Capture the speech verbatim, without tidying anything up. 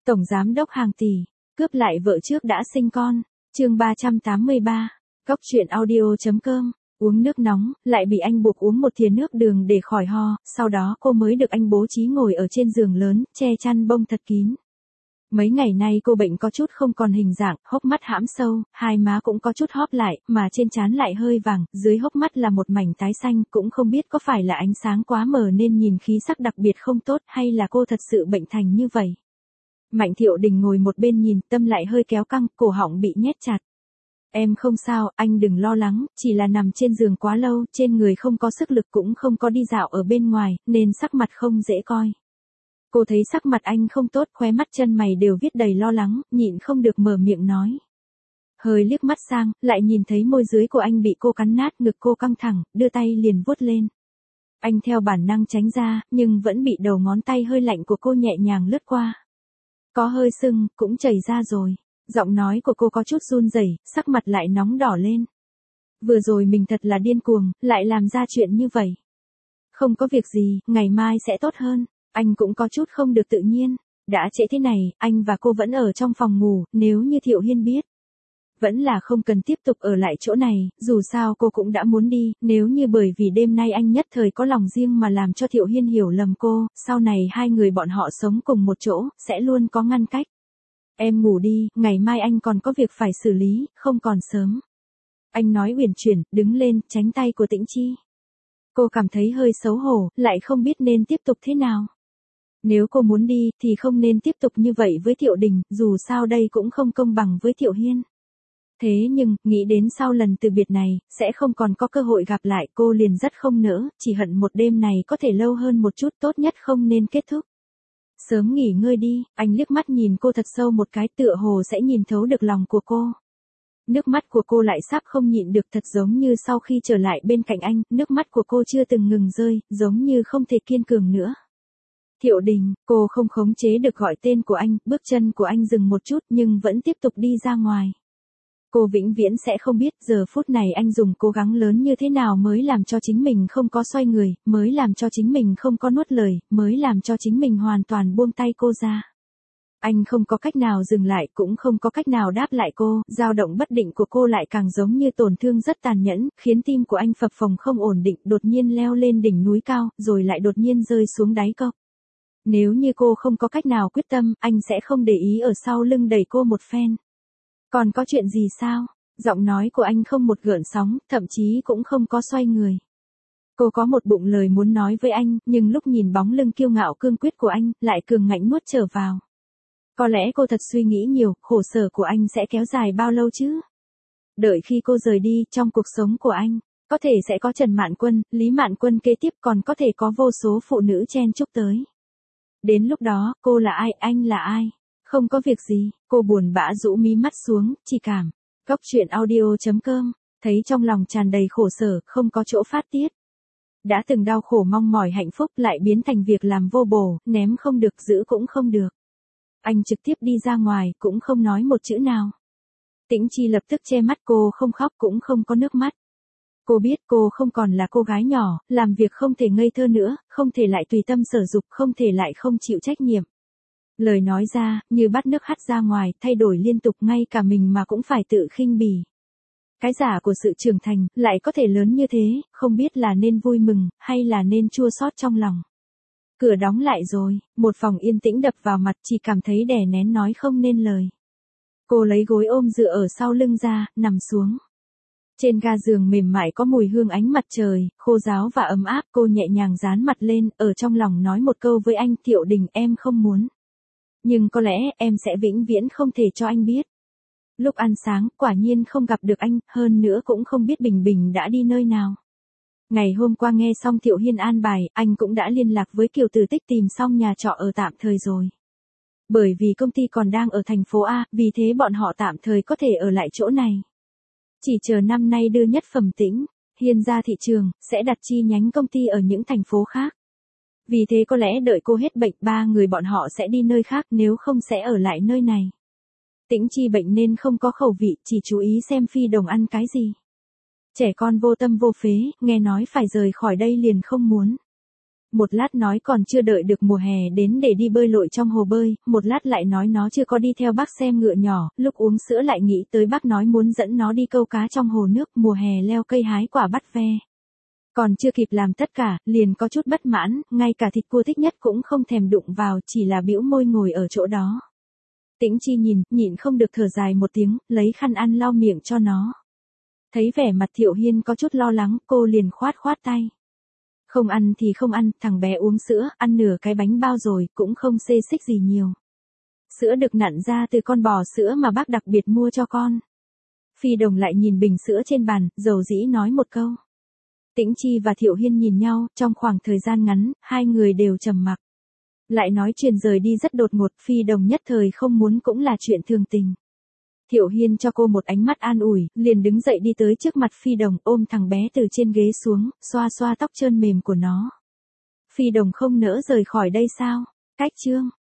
Tổng giám đốc hàng tỷ, cướp lại vợ trước đã sinh con. Chương ba trăm tám mươi ba. Góc truyện audio chấm com. Uống nước nóng, lại bị anh buộc uống một thìa nước đường để khỏi ho, sau đó cô mới được anh bố trí ngồi ở trên giường lớn, che chăn bông thật kín. Mấy ngày nay cô bệnh có chút không còn hình dạng, hốc mắt hãm sâu, hai má cũng có chút hóp lại, mà trên trán lại hơi vàng, dưới hốc mắt là một mảnh tái xanh, cũng không biết có phải là ánh sáng quá mờ nên nhìn khí sắc đặc biệt không tốt hay là cô thật sự bệnh thành như vậy. Mạnh Thiệu Đình ngồi một bên nhìn, tâm lại hơi kéo căng, cổ họng bị nhét chặt. Em không sao, anh đừng lo lắng, chỉ là nằm trên giường quá lâu, trên người không có sức lực cũng không có đi dạo ở bên ngoài, nên sắc mặt không dễ coi. Cô thấy sắc mặt anh không tốt, khóe mắt chân mày đều viết đầy lo lắng, nhịn không được mở miệng nói. Hơi liếc mắt sang, lại nhìn thấy môi dưới của anh bị cô cắn nát, ngực cô căng thẳng, đưa tay liền vuốt lên. Anh theo bản năng tránh ra, nhưng vẫn bị đầu ngón tay hơi lạnh của cô nhẹ nhàng lướt qua. Có hơi sưng, cũng chảy ra rồi. Giọng nói của cô có chút run rẩy, sắc mặt lại nóng đỏ lên. Vừa rồi mình thật là điên cuồng, lại làm ra chuyện như vậy. Không có việc gì, ngày mai sẽ tốt hơn. Anh cũng có chút không được tự nhiên. Đã trễ thế này, anh và cô vẫn ở trong phòng ngủ, nếu như Thiệu Hiên biết. Vẫn là không cần tiếp tục ở lại chỗ này, dù sao cô cũng đã muốn đi, nếu như bởi vì đêm nay anh nhất thời có lòng riêng mà làm cho Thiệu Hiên hiểu lầm cô, sau này hai người bọn họ sống cùng một chỗ, sẽ luôn có ngăn cách. Em ngủ đi, ngày mai anh còn có việc phải xử lý, không còn sớm. Anh nói uyển chuyển, đứng lên, tránh tay của Tĩnh Chi. Cô cảm thấy hơi xấu hổ, lại không biết nên tiếp tục thế nào. Nếu cô muốn đi, thì không nên tiếp tục như vậy với Thiệu Đình, dù sao đây cũng không công bằng với Thiệu Hiên. Thế nhưng, nghĩ đến sau lần từ biệt này, sẽ không còn có cơ hội gặp lại, cô liền rất không nỡ, chỉ hận một đêm này có thể lâu hơn một chút, tốt nhất không nên kết thúc. Sớm nghỉ ngơi đi, anh liếc mắt nhìn cô thật sâu một cái, tựa hồ sẽ nhìn thấu được lòng của cô. Nước mắt của cô lại sắp không nhịn được, thật giống như sau khi trở lại bên cạnh anh, nước mắt của cô chưa từng ngừng rơi, giống như không thể kiên cường nữa. Thiệu Đình, cô không khống chế được gọi tên của anh, bước chân của anh dừng một chút nhưng vẫn tiếp tục đi ra ngoài. Cô vĩnh viễn sẽ không biết giờ phút này anh dùng cố gắng lớn như thế nào mới làm cho chính mình không có xoay người, mới làm cho chính mình không có nuốt lời, mới làm cho chính mình hoàn toàn buông tay cô ra. Anh không có cách nào dừng lại, cũng không có cách nào đáp lại cô, dao động bất định của cô lại càng giống như tổn thương rất tàn nhẫn, khiến tim của anh phập phồng không ổn định, đột nhiên leo lên đỉnh núi cao, rồi lại đột nhiên rơi xuống đáy cốc. Nếu như cô không có cách nào quyết tâm, anh sẽ không để ý ở sau lưng đẩy cô một phen. Còn có chuyện gì sao? Giọng nói của anh không một gợn sóng, thậm chí cũng không có xoay người. Cô có một bụng lời muốn nói với anh, nhưng lúc nhìn bóng lưng kiêu ngạo cương quyết của anh, lại cường ngạnh nuốt trở vào. Có lẽ cô thật suy nghĩ nhiều, khổ sở của anh sẽ kéo dài bao lâu chứ? Đợi khi cô rời đi, trong cuộc sống của anh, có thể sẽ có Trần Mạn Quân, Lý Mạn Quân kế tiếp, còn có thể có vô số phụ nữ chen chúc tới. Đến lúc đó, cô là ai, anh là ai? Không có việc gì, cô buồn bã rũ mí mắt xuống, chỉ cảm. Góc truyện audio chấm com, thấy trong lòng tràn đầy khổ sở, không có chỗ phát tiết. Đã từng đau khổ mong mỏi hạnh phúc lại biến thành việc làm vô bổ, ném không được, giữ cũng không được. Anh trực tiếp đi ra ngoài, cũng không nói một chữ nào. Tĩnh Chi lập tức che mắt, cô không khóc cũng không có nước mắt. Cô biết cô không còn là cô gái nhỏ, làm việc không thể ngây thơ nữa, không thể lại tùy tâm sở dục, không thể lại không chịu trách nhiệm. Lời nói ra, như bắt nước hắt ra ngoài, thay đổi liên tục, ngay cả mình mà cũng phải tự khinh bỉ. Cái giả của sự trưởng thành, lại có thể lớn như thế, không biết là nên vui mừng, hay là nên chua xót trong lòng. Cửa đóng lại rồi, một phòng yên tĩnh đập vào mặt, chỉ cảm thấy đè nén nói không nên lời. Cô lấy gối ôm dựa ở sau lưng ra, nằm xuống. Trên ga giường mềm mại có mùi hương ánh mặt trời, khô ráo và ấm áp, cô nhẹ nhàng dán mặt lên, ở trong lòng nói một câu với anh, Thiệu Đình, em không muốn. Nhưng có lẽ, em sẽ vĩnh viễn không thể cho anh biết. Lúc ăn sáng, quả nhiên không gặp được anh, hơn nữa cũng không biết Bình Bình đã đi nơi nào. Ngày hôm qua nghe xong Thiệu Hiên an bài, anh cũng đã liên lạc với Kiều Tử Tích tìm xong nhà trọ ở tạm thời rồi. Bởi vì công ty còn đang ở thành phố A, vì thế bọn họ tạm thời có thể ở lại chỗ này. Chỉ chờ năm nay đưa nhất phẩm Tĩnh Hiên ra thị trường, sẽ đặt chi nhánh công ty ở những thành phố khác. Vì thế có lẽ đợi cô hết bệnh, ba người bọn họ sẽ đi nơi khác, nếu không sẽ ở lại nơi này. Tĩnh Chi bệnh nên không có khẩu vị, chỉ chú ý xem Phi Đồng ăn cái gì. Trẻ con vô tâm vô phế, nghe nói phải rời khỏi đây liền không muốn. Một lát nói còn chưa đợi được mùa hè đến để đi bơi lội trong hồ bơi, một lát lại nói nó chưa có đi theo bác xem ngựa nhỏ, lúc uống sữa lại nghĩ tới bác nói muốn dẫn nó đi câu cá trong hồ nước, mùa hè leo cây hái quả bắt ve. Còn chưa kịp làm tất cả, liền có chút bất mãn, ngay cả thịt cua thích nhất cũng không thèm đụng vào, chỉ là bĩu môi ngồi ở chỗ đó. Tĩnh Chi nhìn, nhịn không được thở dài một tiếng, lấy khăn ăn lau miệng cho nó. Thấy vẻ mặt Thiệu Hiên có chút lo lắng, cô liền khoát khoát tay. Không ăn thì không ăn, thằng bé uống sữa, ăn nửa cái bánh bao rồi, cũng không xê xích gì nhiều. Sữa được nặn ra từ con bò sữa mà bác đặc biệt mua cho con. Phi Đồng lại nhìn bình sữa trên bàn, dầu dĩ nói một câu. Tĩnh Chi và Thiệu Hiên nhìn nhau, trong khoảng thời gian ngắn, hai người đều trầm mặc. Lại nói chuyện rời đi rất đột ngột, Phi Đồng nhất thời không muốn cũng là chuyện thường tình. Thiệu Hiên cho cô một ánh mắt an ủi, liền đứng dậy đi tới trước mặt Phi Đồng, ôm thằng bé từ trên ghế xuống, xoa xoa tóc trơn mềm của nó. Phi Đồng không nỡ rời khỏi đây sao? Cách chương